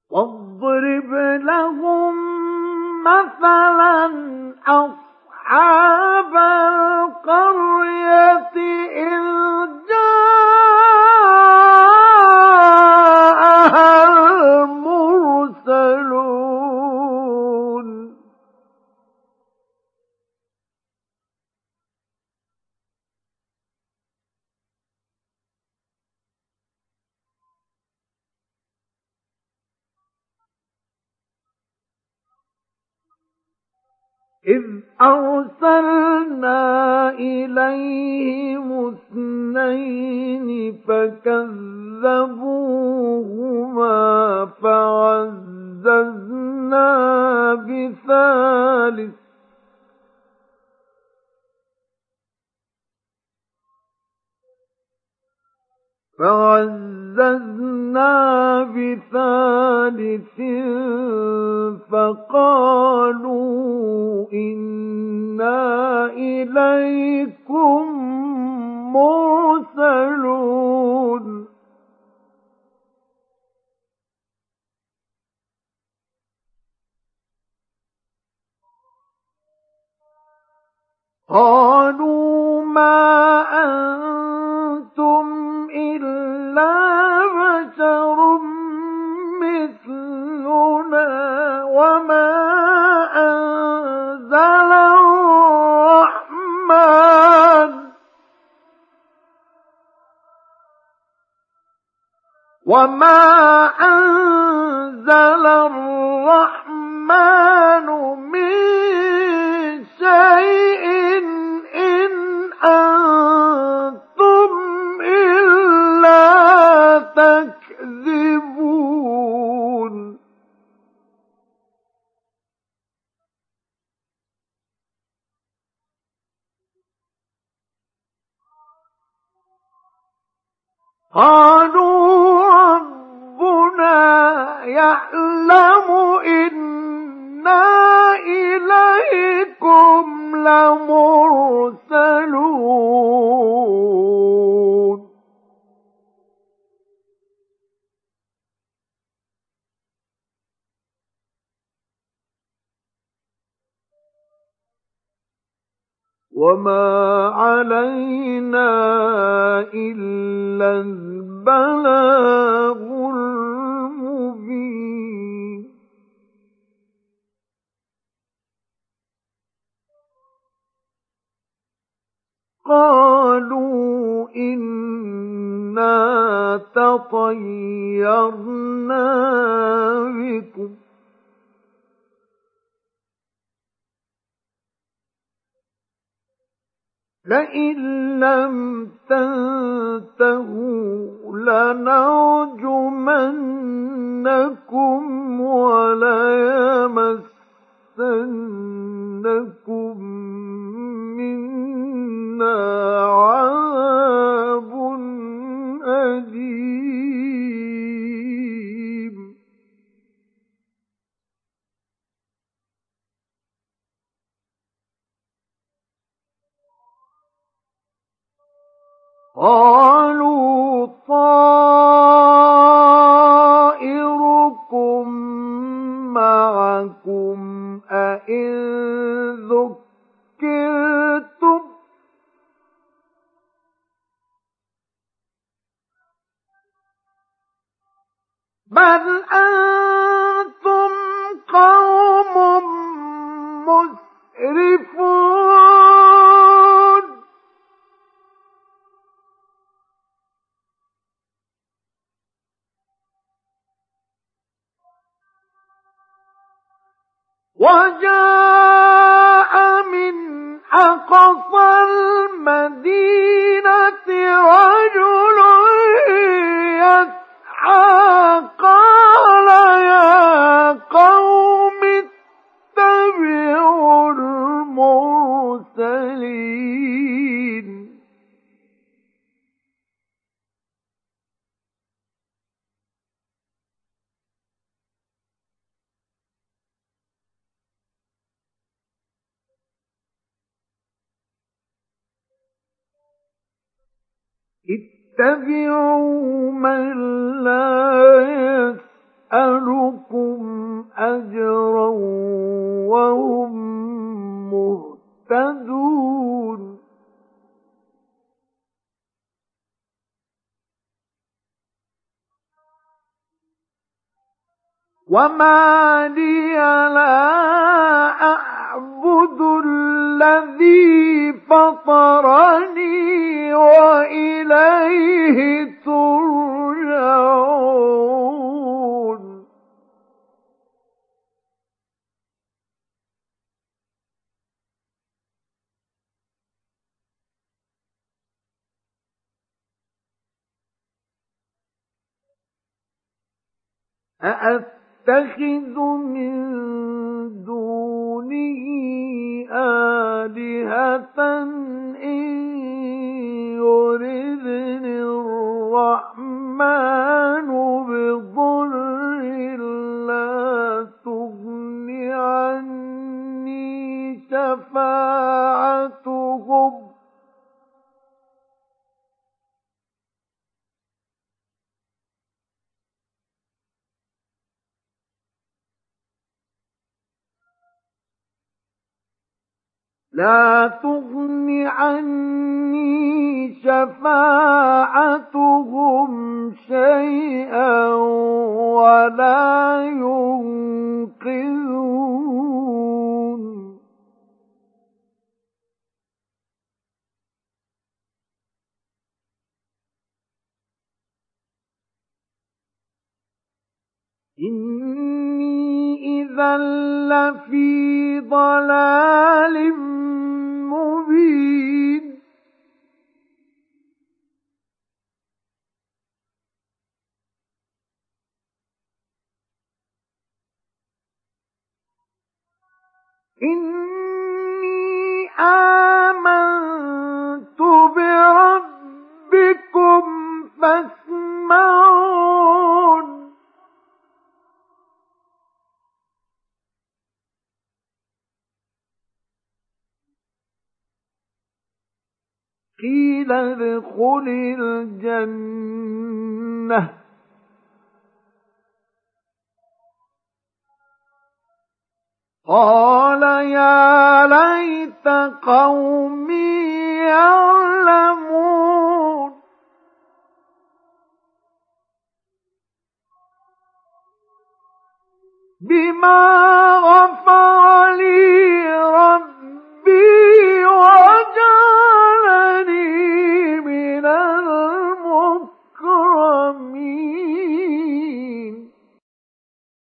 واضرب لهم مثلا أصحاب القرية إذ جاءها المرسلون إذ أرسلنا إليهم اثنين فكذبوهما فعززنا بثالث فقالوا إنا إليكم مرسلون قالوا ما أنتم إلا بشر مثلنا وما أنزل الرحمن من شيء إن أنتم إلا تكذبون قالوا ربنا يعلم إنا إليكم لمرسلون وما علينا إلا البلاغ المبين قالوا إنا تطيرنا بكم لئن لم تنتهوا لنرجمنكم وليمسنكم منا عذاب أليم قالوا طائركم معكم أئن ذكرتم بل أنتم قوم مسرفون وجاء من أقصى المدينة رجل يسعى قال يا قوم اتبعوا المرسلين اتبعوا من لا يسألكم وما لي لا أعبد الذي فطرني وإليه ترجعون أأتخذ من دونه آلهة إن يردني الرحمن بضر لا تغن عني شفاعتهم لا تغن عني شفاعتهم شيئا ولا ينقذون إني إذا لفي ضلال مبين إني آمنت بربكم فاسمعون قيل ادخل الجنة قال يا ليت قومي يعلمون بما غفر